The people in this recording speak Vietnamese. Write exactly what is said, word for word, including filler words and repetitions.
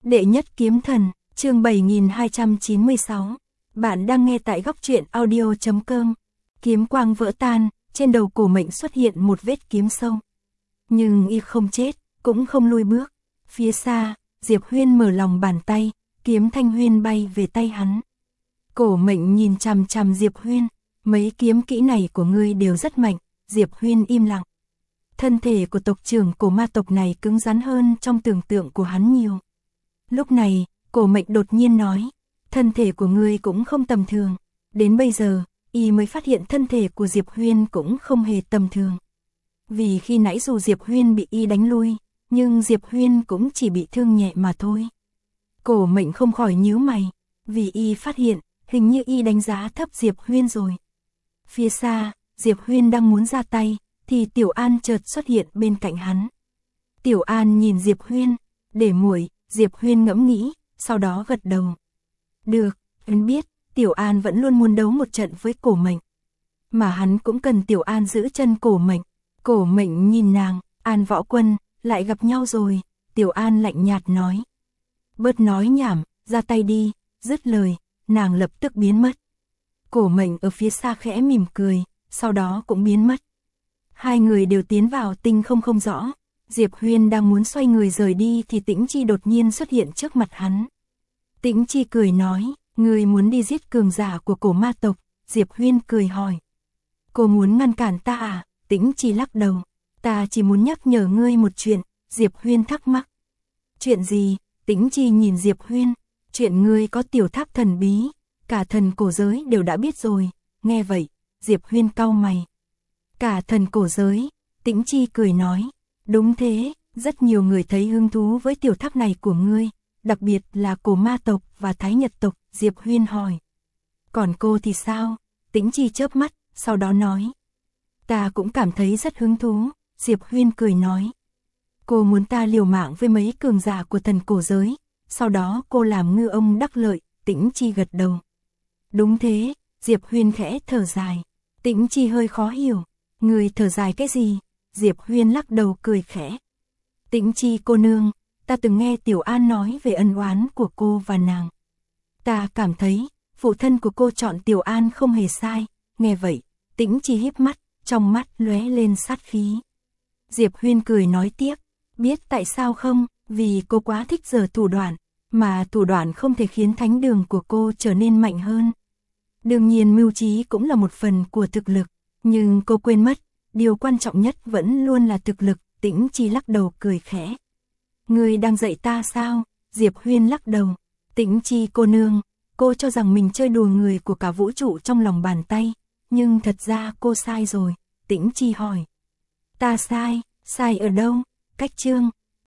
Đệ nhất kiếm thần, chương bảy nghìn hai trăm chín mươi sáu. Bạn đang nghe tại góc truyện audio chấm com. Kiếm quang vỡ tan, trên đầu Cổ Mệnh xuất hiện một vết kiếm sâu. Nhưng y không chết, cũng không lùi bước. Phía xa, Diệp Huyên mở lòng bàn tay, kiếm thanh huyên bay về tay hắn. Cổ Mệnh nhìn chằm chằm Diệp Huyên, mấy kiếm kỹ này của ngươi đều rất mạnh. Diệp Huyên im lặng. Thân thể của tộc trưởng của ma tộc này cứng rắn hơn trong tưởng tượng của hắn nhiều. Lúc này, Cổ Mệnh đột nhiên nói, thân thể của ngươi cũng không tầm thường. Đến bây giờ, y mới phát hiện thân thể của Diệp Huyên cũng không hề tầm thường. Vì khi nãy dù Diệp Huyên bị y đánh lui, nhưng Diệp Huyên cũng chỉ bị thương nhẹ mà thôi. Cổ Mệnh không khỏi nhíu mày, vì y phát hiện, hình như y đánh giá thấp Diệp Huyên rồi. Phía xa, Diệp Huyên đang muốn ra tay, thì Tiểu An chợt xuất hiện bên cạnh hắn. Tiểu An nhìn Diệp Huyên, để muội. Diệp Huyên ngẫm nghĩ, sau đó gật đầu. Được, hắn biết, Tiểu An vẫn luôn muốn đấu một trận với Cổ Mệnh. Mà hắn cũng cần Tiểu An giữ chân Cổ Mệnh. Cổ Mệnh nhìn nàng, An Võ Quân, lại gặp nhau rồi. Tiểu An lạnh nhạt nói. Bớt nói nhảm, ra tay đi, dứt lời, nàng lập tức biến mất. Cổ Mệnh ở phía xa khẽ mỉm cười, sau đó cũng biến mất. Hai người đều tiến vào tinh không không rõ. Diệp Huyên đang muốn xoay người rời đi thì Tĩnh Chi đột nhiên xuất hiện trước mặt hắn. Tĩnh Chi cười nói, ngươi muốn đi giết cường giả của cổ ma tộc. Diệp Huyên cười hỏi, cô muốn ngăn cản ta à? Tĩnh Chi lắc đầu, ta chỉ muốn nhắc nhở ngươi một chuyện. Diệp Huyên thắc mắc, chuyện gì? Tĩnh Chi nhìn Diệp Huyên, chuyện ngươi có tiểu tháp thần bí, cả thần cổ giới đều đã biết rồi. Nghe vậy, Diệp Huyên cau mày. Cả thần cổ giới? Tĩnh Chi cười nói, đúng thế, rất nhiều người thấy hứng thú với tiểu tháp này của ngươi, đặc biệt là cổ ma tộc và Thái Nhật tộc. Diệp Huyên hỏi, còn cô thì sao? Tĩnh Chi chớp mắt, sau đó nói, ta cũng cảm thấy rất hứng thú. Diệp Huyên cười nói, cô muốn ta liều mạng với mấy cường giả của thần cổ giới, sau đó cô làm ngư ông đắc lợi. Tĩnh Chi gật đầu, đúng thế. Diệp Huyên khẽ thở dài. Tĩnh Chi hơi khó hiểu, người thở dài cái gì? Diệp Huyên lắc đầu cười khẽ. Tĩnh Chi cô nương, ta từng nghe Tiểu An nói về ân oán của cô và nàng. Ta cảm thấy, phụ thân của cô chọn Tiểu An không hề sai. Nghe vậy, Tĩnh Chi híp mắt, trong mắt lóe lên sát khí. Diệp Huyên cười nói tiếp, biết tại sao không? Vì cô quá thích giở thủ đoạn, mà thủ đoạn không thể khiến thánh đường của cô trở nên mạnh hơn. Đương nhiên mưu trí cũng là một phần của thực lực, nhưng cô quên mất, điều quan trọng nhất vẫn luôn là thực lực. Tĩnh Chi lắc đầu cười khẽ. Ngươi đang dạy ta sao? Diệp Huyên lắc đầu. Tĩnh Chi cô nương, cô cho rằng mình chơi đùa người của cả vũ trụ trong lòng bàn tay, nhưng thật ra cô sai rồi. Tĩnh Chi hỏi. Ta sai, sai ở đâu? Cách chương,